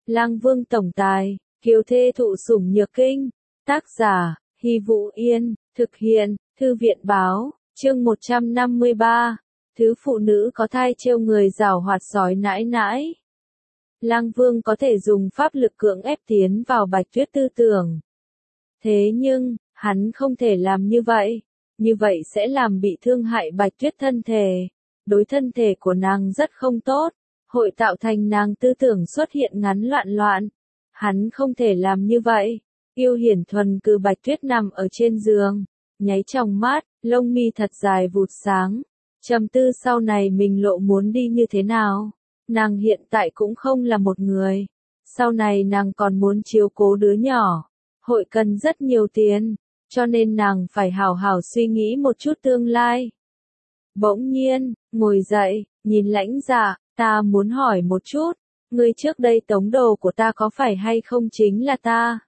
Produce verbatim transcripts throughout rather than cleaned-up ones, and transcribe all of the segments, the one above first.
Lang Vương tổng tài, kiều thê thụ sủng nhược kinh. Tác giả, Hy Vũ Yên, thực hiện, Thư viện báo, chương một trăm năm mươi ba. Thứ phụ nữ có thai trêu người giảo hoạt sói nãi nãi. Lang Vương có thể dùng pháp lực cưỡng ép tiến vào Bạch Tuyết tư tưởng. Thế nhưng, hắn không thể làm như vậy. Như vậy sẽ làm bị thương hại Bạch Tuyết thân thể. Đối thân thể của nàng rất không tốt. Hội tạo thành nàng tư tưởng xuất hiện ngắn loạn loạn. Hắn không thể làm như vậy. Yêu Hiển Thuần cử Bạch Tuyết nằm ở trên giường, nháy trong mắt, lông mi thật dài vụt sáng. Trầm tư sau này mình lộ muốn đi như thế nào. Nàng hiện tại cũng không là một người. Sau này nàng còn muốn chiếu cố đứa nhỏ. Hội cần rất nhiều tiền, cho nên nàng phải hào hào suy nghĩ một chút tương lai. Bỗng nhiên, ngồi dậy, nhìn Lãnh Dạ, ta muốn hỏi một chút, ngươi trước đây tống đồ của ta có phải hay không chính là ta?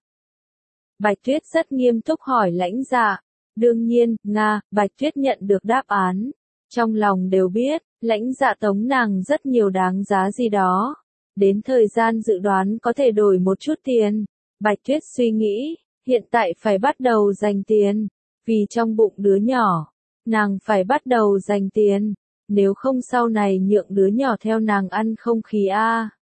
Bạch Tuyết rất nghiêm túc hỏi Lãnh Dạ. Đương nhiên, Nga, Bạch Tuyết nhận được đáp án. Trong lòng đều biết, Lãnh Dạ tống nàng rất nhiều đáng giá gì đó. Đến thời gian dự đoán có thể đổi một chút tiền. Bạch Tuyết suy nghĩ, hiện tại phải bắt đầu dành tiền. Vì trong bụng đứa nhỏ, nàng phải bắt đầu dành tiền. Nếu không sau này nhượng đứa nhỏ theo nàng ăn không khí a.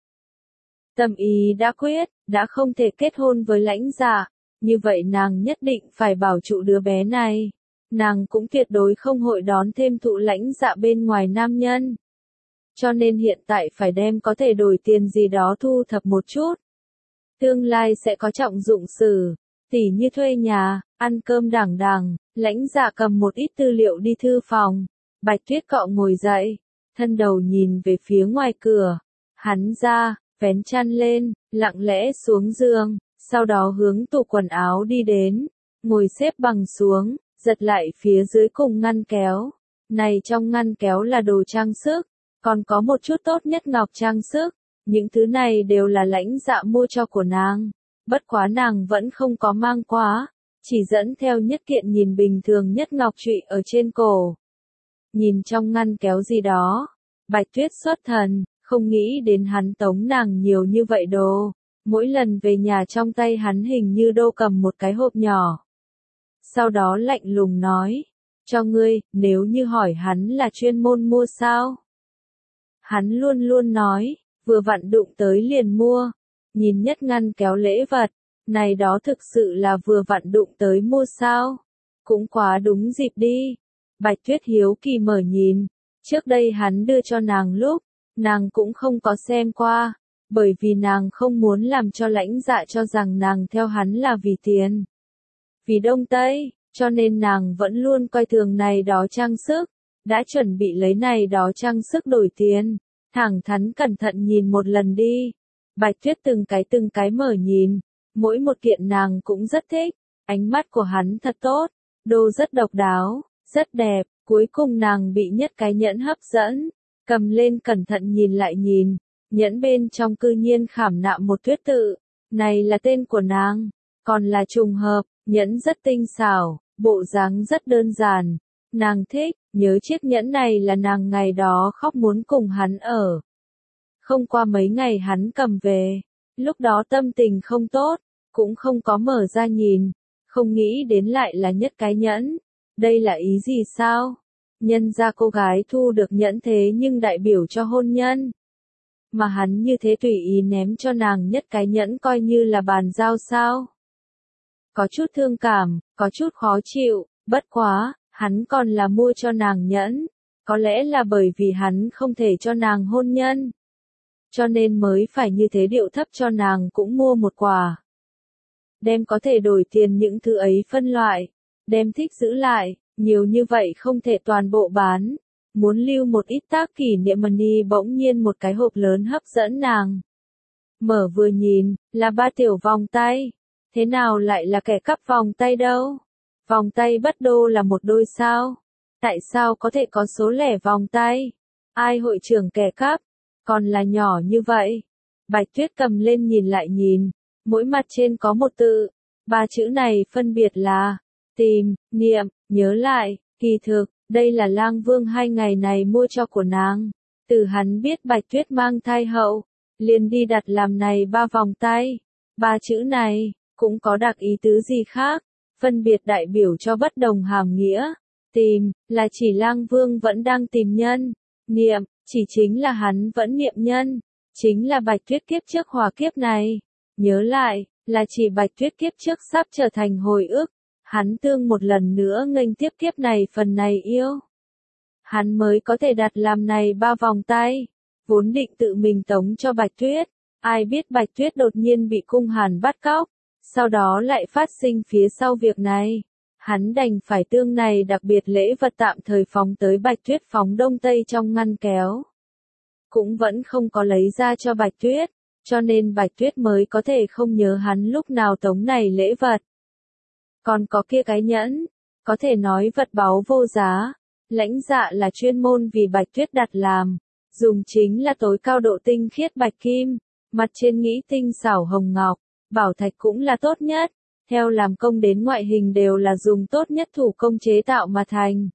Tâm ý đã quyết, đã không thể kết hôn với Lãnh Dạ. Như vậy nàng nhất định phải bảo trụ đứa bé này. Nàng cũng tuyệt đối không hội đón thêm thụ Lãnh Dạ bên ngoài nam nhân. Cho nên hiện tại phải đem có thể đổi tiền gì đó thu thập một chút. Tương lai sẽ có trọng dụng sử, tỉ như thuê nhà, ăn cơm đàng đàng. Lãnh Dạ cầm một ít tư liệu đi thư phòng. Bạch Tuyết cọ ngồi dậy, thân đầu nhìn về phía ngoài cửa. Hắn ra, vén chăn lên, lặng lẽ xuống giường. Sau đó hướng tủ quần áo đi đến, ngồi xếp bằng xuống, giật lại phía dưới cùng ngăn kéo. Này trong ngăn kéo là đồ trang sức, còn có một chút tốt nhất ngọc trang sức. Những thứ này đều là Lãnh Dạ mua cho của nàng. Bất quá nàng vẫn không có mang quá, chỉ dẫn theo nhất kiện nhìn bình thường nhất ngọc trụy ở trên cổ. Nhìn trong ngăn kéo gì đó, Bạch Tuyết xuất thần, không nghĩ đến hắn tống nàng nhiều như vậy đồ. Mỗi lần về nhà trong tay hắn hình như đô cầm một cái hộp nhỏ. Sau đó lạnh lùng nói, cho ngươi, nếu như hỏi hắn là chuyên môn mua sao? Hắn luôn luôn nói, vừa vặn đụng tới liền mua. Nhìn nhất ngăn kéo lễ vật, này đó thực sự là vừa vặn đụng tới mua sao? Cũng quá đúng dịp đi. Bạch Tuyết hiếu kỳ mở nhìn, trước đây hắn đưa cho nàng lúc, nàng cũng không có xem qua. Bởi vì nàng không muốn làm cho Lãnh Dạ cho rằng nàng theo hắn là vì tiền. Vì Đông Tây, cho nên nàng vẫn luôn coi thường này đó trang sức. Đã chuẩn bị lấy này đó trang sức đổi tiền. Thẳng thắn cẩn thận nhìn một lần đi. Bạch Tuyết từng cái từng cái mở nhìn. Mỗi một kiện nàng cũng rất thích. Ánh mắt của hắn thật tốt. Đồ rất độc đáo, rất đẹp. Cuối cùng nàng bị nhất cái nhẫn hấp dẫn. Cầm lên cẩn thận nhìn lại nhìn. Nhẫn bên trong cư nhiên khảm nạm một tuyết tự. Này là tên của nàng. Còn là trùng hợp, nhẫn rất tinh xảo, bộ dáng rất đơn giản. Nàng thích, nhớ chiếc nhẫn này là nàng ngày đó khóc muốn cùng hắn ở. Không qua mấy ngày hắn cầm về. Lúc đó tâm tình không tốt, cũng không có mở ra nhìn. Không nghĩ đến lại là nhất cái nhẫn. Đây là ý gì sao? Nhân ra cô gái thu được nhẫn thế nhưng đại biểu cho hôn nhân. Mà hắn như thế tùy ý ném cho nàng nhất cái nhẫn coi như là bàn giao sao. Có chút thương cảm, có chút khó chịu, bất quá, hắn còn là mua cho nàng nhẫn. Có lẽ là bởi vì hắn không thể cho nàng hôn nhân. Cho nên mới phải như thế điệu thấp cho nàng cũng mua một quà. Đem có thể đổi tiền những thứ ấy phân loại, đem thích giữ lại, nhiều như vậy không thể toàn bộ bán. Muốn lưu một ít tác kỷ niệm money bỗng nhiên một cái hộp lớn hấp dẫn nàng. Mở vừa nhìn, là ba tiểu vòng tay. Thế nào lại là kẻ cắp vòng tay đâu? Vòng tay bất đô là một đôi sao? Tại sao có thể có số lẻ vòng tay? Ai hội trưởng kẻ cắp? Còn là nhỏ như vậy. Bạch Tuyết cầm lên nhìn lại nhìn. Mỗi mặt trên có một tự. Ba chữ này phân biệt là tìm, niệm, nhớ lại, kỳ thực. Đây là Lang Vương hai ngày này mua cho của nàng. Từ hắn biết Bạch Tuyết mang thai hậu, liền đi đặt làm này ba vòng tay. Ba chữ này, cũng có đặc ý tứ gì khác, phân biệt đại biểu cho bất đồng hàm nghĩa. Tìm, là chỉ Lang Vương vẫn đang tìm nhân. Niệm, chỉ chính là hắn vẫn niệm nhân. Chính là Bạch Tuyết kiếp trước hòa kiếp này. Nhớ lại, là chỉ Bạch Tuyết kiếp trước sắp trở thành hồi ức. Hắn tương một lần nữa nghênh tiếp kiếp này phần này yêu. Hắn mới có thể đặt làm này ba vòng tay. Vốn định tự mình tống cho Bạch Tuyết. Ai biết Bạch Tuyết đột nhiên bị Cung Hàn bắt cóc. Sau đó lại phát sinh phía sau việc này. Hắn đành phải tương này đặc biệt lễ vật tạm thời phóng tới Bạch Tuyết phóng đông tây trong ngăn kéo. Cũng vẫn không có lấy ra cho Bạch Tuyết, cho nên Bạch Tuyết mới có thể không nhớ hắn lúc nào tống này lễ vật. Còn có kia cái nhẫn, có thể nói vật báu vô giá, Lãnh Dạ là chuyên môn vì Bạch Tuyết đặt làm, dùng chính là tối cao độ tinh khiết bạch kim, mặt trên nghĩ tinh xảo hồng ngọc, bảo thạch cũng là tốt nhất. Theo làm công đến ngoại hình đều là dùng tốt nhất thủ công chế tạo mà thành.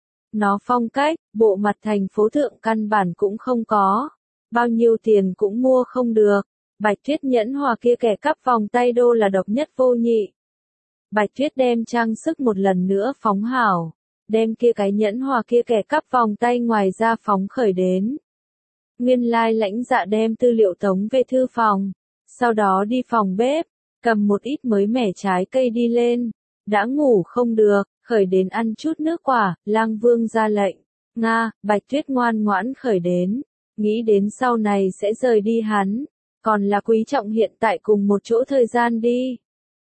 Nó phong cách, bộ mặt thành phố thượng căn bản cũng không có. Bao nhiêu tiền cũng mua không được. Bạch Tuyết nhẫn hòa kia kẻ cắp vòng tay đô là độc nhất vô nhị. Bạch Tuyết đem trang sức một lần nữa phóng hảo. Đem kia cái nhẫn hòa kia kẻ cắp vòng tay ngoài ra phóng khởi đến. Nguyên lai Lãnh Dạ đem tư liệu tống về thư phòng. Sau đó đi phòng bếp. Cầm một ít mới mẻ trái cây đi lên, đã ngủ không được, khởi đến ăn chút nước quả, Lang Vương ra lệnh. Nga, Bạch Tuyết ngoan ngoãn khởi đến, nghĩ đến sau này sẽ rời đi hắn, còn là quý trọng hiện tại cùng một chỗ thời gian đi.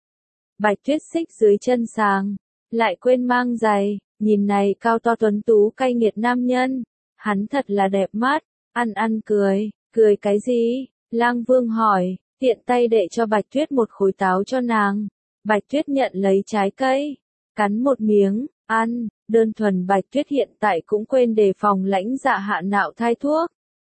Bạch Tuyết xích dưới chân sàng, lại quên mang giày, nhìn này cao to tuấn tú cay nghiệt nam nhân, hắn thật là đẹp mắt, ăn ăn cười, cười cái gì? Lang Vương hỏi. Tiện tay đệ cho Bạch Tuyết một khối táo cho nàng. Bạch Tuyết nhận lấy trái cây, cắn một miếng, ăn, đơn thuần Bạch Tuyết hiện tại cũng quên đề phòng Lãnh Dạ hạ nạo thai thuốc.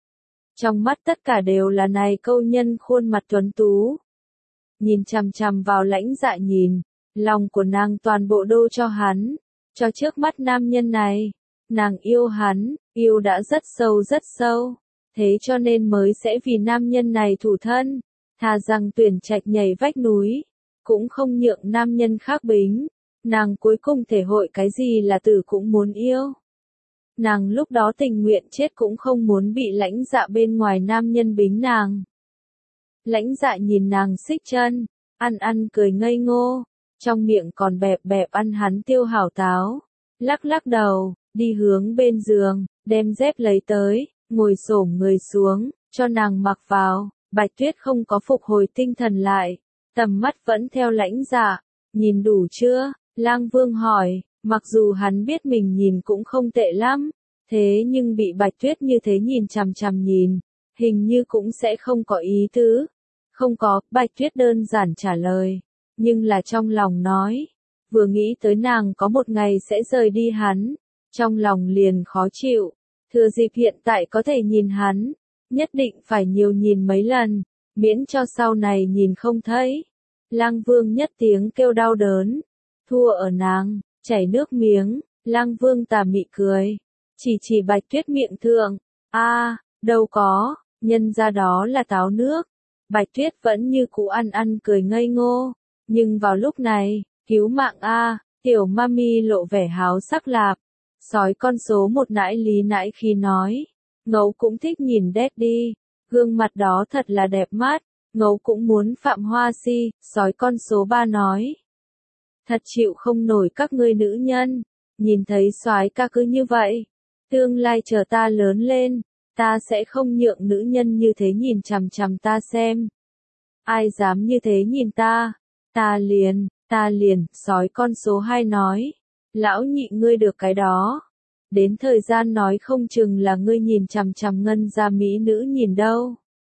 Trong mắt tất cả đều là này câu nhân khuôn mặt tuấn tú. Nhìn chằm chằm vào Lãnh Dạ nhìn, lòng của nàng toàn bộ đô cho hắn, cho trước mắt nam nhân này. Nàng yêu hắn, yêu đã rất sâu rất sâu, thế cho nên mới sẽ vì nam nhân này thủ thân. Thà rằng tuyển trạch nhảy vách núi, cũng không nhượng nam nhân khác bính. Nàng cuối cùng thể hội cái gì là tử cũng muốn yêu. Nàng lúc đó tình nguyện chết cũng không muốn bị Lãnh Dạ bên ngoài nam nhân bính nàng. Lãnh Dạ nhìn nàng xích chân, ăn ăn cười ngây ngô, trong miệng còn bẹp bẹp ăn hắn tiêu hảo táo. Lắc lắc đầu, đi hướng bên giường, đem dép lấy tới, ngồi xổm người xuống, cho nàng mặc vào. Bạch Tuyết không có phục hồi tinh thần lại, tầm mắt vẫn theo Lãnh Dạ. Nhìn đủ chưa? Lang Vương hỏi, mặc dù hắn biết mình nhìn cũng không tệ lắm, thế nhưng bị Bạch Tuyết như thế nhìn chằm chằm nhìn, hình như cũng sẽ không có ý tứ. Không có, Bạch Tuyết đơn giản trả lời, nhưng là trong lòng nói, vừa nghĩ tới nàng có một ngày sẽ rời đi hắn, trong lòng liền khó chịu, thừa dịp hiện tại có thể nhìn hắn. Nhất định phải nhiều nhìn mấy lần, miễn cho sau này nhìn không thấy. Lang Vương nhất tiếng kêu đau đớn, thua ở nàng, chảy nước miếng, Lang Vương tà mị cười, chỉ chỉ Bạch Tuyết miệng thượng, a, đâu có, nhân ra đó là táo nước. Bạch Tuyết vẫn như cũ ăn ăn cười ngây ngô, nhưng vào lúc này, cứu mạng a, tiểu mami lộ vẻ háo sắc lạp, sói con số một nãi lý nãi khi nói. Ngấu cũng thích nhìn Daddy, gương mặt đó thật là đẹp mắt, Ngấu cũng muốn Phạm Hoa Si, sói con số ba nói. Thật chịu không nổi các ngươi nữ nhân, nhìn thấy soái ca cứ như vậy, tương lai chờ ta lớn lên, ta sẽ không nhượng nữ nhân như thế nhìn chằm chằm ta xem. Ai dám như thế nhìn ta, ta liền, ta liền, sói con số hai nói, lão nhị ngươi được cái đó. Đến thời gian nói không chừng là ngươi nhìn chằm chằm ngân gia mỹ nữ nhìn đâu.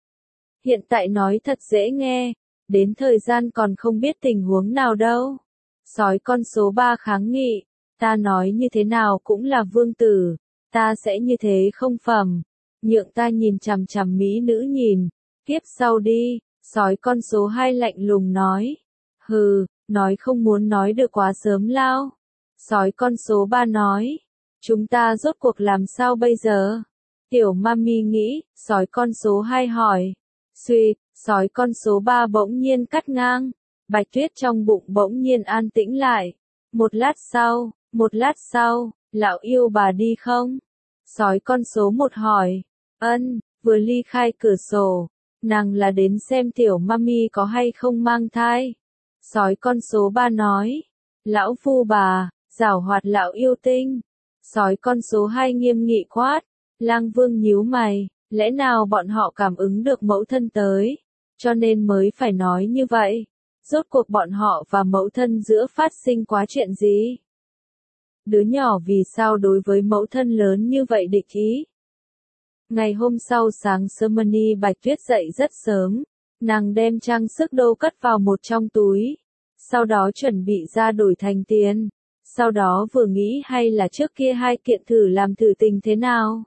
Hiện tại nói thật dễ nghe, đến thời gian còn không biết tình huống nào đâu. Sói con số ba kháng nghị, ta nói như thế nào cũng là vương tử, ta sẽ như thế không phẩm, nhượng ta nhìn chằm chằm mỹ nữ nhìn, tiếp sau đi, sói con số hai lạnh lùng nói. Hừ, nói không muốn nói được quá sớm lao. Sói con số ba nói. Chúng ta rốt cuộc làm sao bây giờ? Tiểu mami nghĩ, sói con số hai hỏi. Suy, sói con số ba bỗng nhiên cắt ngang. Bạch Tuyết trong bụng bỗng nhiên an tĩnh lại. Một lát sau, một lát sau, lão yêu bà đi không? Sói con số một hỏi. Ân, vừa ly khai cửa sổ. Nàng là đến xem tiểu mami có hay không mang thai. Sói con số ba nói. Lão phu bà, giảo hoạt lão yêu tinh. Sói con số hai nghiêm nghị quát. Lang Vương nhíu mày, lẽ nào bọn họ cảm ứng được mẫu thân tới, cho nên mới phải nói như vậy. Rốt cuộc bọn họ và mẫu thân giữa phát sinh quá chuyện gì? Đứa nhỏ vì sao đối với mẫu thân lớn như vậy địch ý? Ngày hôm sau sáng sớm Mani Bạch Tuyết dậy rất sớm, nàng đem trang sức đô cất vào một trong túi, sau đó chuẩn bị ra đổi thành tiền, sau đó vừa nghĩ hay là trước kia hai kiện thử làm thử tình thế nào.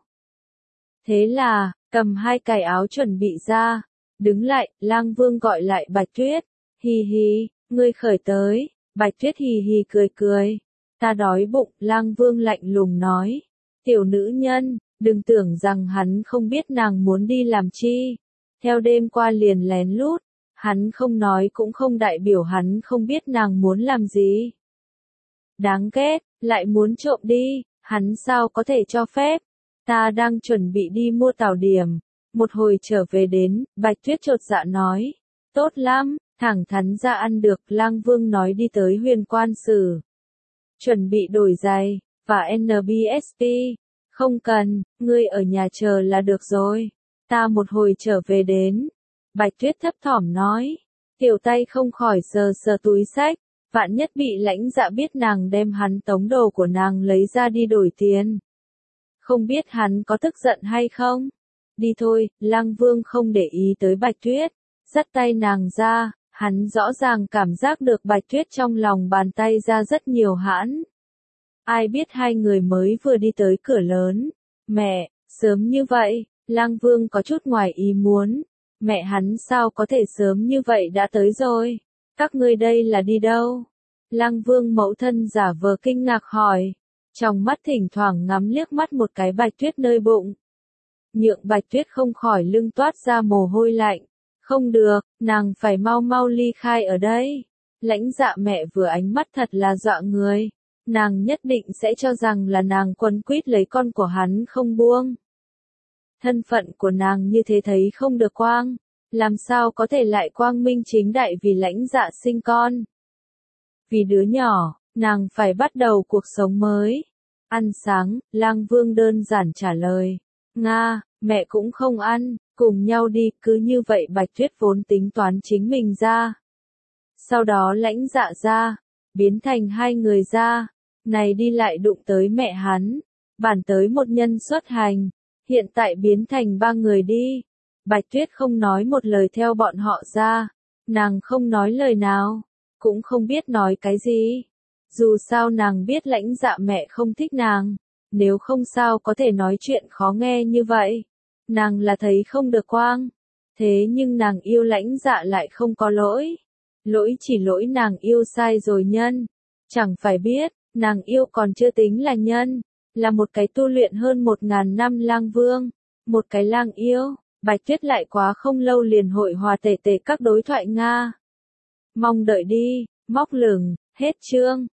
Thế là, cầm hai cài áo chuẩn bị ra, đứng lại, Lang Vương gọi lại Bạch Tuyết, hì hì, ngươi khởi tới, Bạch Tuyết hì hì cười cười, ta đói bụng, Lang Vương lạnh lùng nói, tiểu nữ nhân, đừng tưởng rằng hắn không biết nàng muốn đi làm chi, theo đêm qua liền lén lút, hắn không nói cũng không đại biểu hắn không biết nàng muốn làm gì. Đáng ghét, lại muốn trộm đi, hắn sao có thể cho phép. Ta đang chuẩn bị đi mua tảo điểm, một hồi trở về đến, Bạch Tuyết chột dạ nói, tốt lắm, thẳng thắn ra ăn được, Lang Vương nói đi tới Huyền Quan Sử. Chuẩn bị đổi giày, và en bê ét pê, không cần, ngươi ở nhà chờ là được rồi, ta một hồi trở về đến. Bạch Tuyết thấp thỏm nói, tiểu tay không khỏi sờ sờ túi xách, vạn nhất bị Lãnh Dạ biết nàng đem hắn tống đồ của nàng lấy ra đi đổi tiền. Không biết hắn có tức giận hay không? Đi thôi, Lang Vương không để ý tới Bạch Tuyết, dắt tay nàng ra, hắn rõ ràng cảm giác được Bạch Tuyết trong lòng bàn tay ra rất nhiều hãn. Ai biết hai người mới vừa đi tới cửa lớn. Mẹ, sớm như vậy, Lang Vương có chút ngoài ý muốn. Mẹ hắn sao có thể sớm như vậy đã tới rồi? Các ngươi đây là đi đâu? Lang Vương mẫu thân giả vờ kinh ngạc hỏi. Trong mắt thỉnh thoảng ngắm liếc mắt một cái Bạch Tuyết nơi bụng. Nhượng Bạch Tuyết không khỏi lưng toát ra mồ hôi lạnh. Không được, nàng phải mau mau ly khai ở đây. Lãnh Dạ mẹ vừa ánh mắt thật là dọa người. Nàng nhất định sẽ cho rằng là nàng quấn quýt lấy con của hắn không buông. Thân phận của nàng như thế thấy không được quang. Làm sao có thể lại quang minh chính đại vì Lãnh Dạ sinh con. Vì đứa nhỏ, nàng phải bắt đầu cuộc sống mới. Ăn sáng, Lang Vương đơn giản trả lời. Nga, mẹ cũng không ăn, cùng nhau đi, cứ như vậy Bạch Tuyết vốn tính toán chính mình ra. Sau đó Lãnh Dạ ra, biến thành hai người ra, này đi lại đụng tới mẹ hắn, bản tới một nhân xuất hành, hiện tại biến thành ba người đi. Bạch Tuyết không nói một lời theo bọn họ ra, nàng không nói lời nào, cũng không biết nói cái gì. Dù sao nàng biết Lãnh Dạ mẹ không thích nàng, nếu không sao có thể nói chuyện khó nghe như vậy. Nàng là thấy không được quang, thế nhưng nàng yêu Lãnh Dạ lại không có lỗi. Lỗi chỉ lỗi nàng yêu sai rồi nhân. Chẳng phải biết, nàng yêu còn chưa tính là nhân, là một cái tu luyện hơn một ngàn năm lang vương, một cái lang yêu. Bạch Tuyết lại quá không lâu liền hội hòa tề tề các đối thoại Nga. Mong đợi đi, móc lửng, hết chương.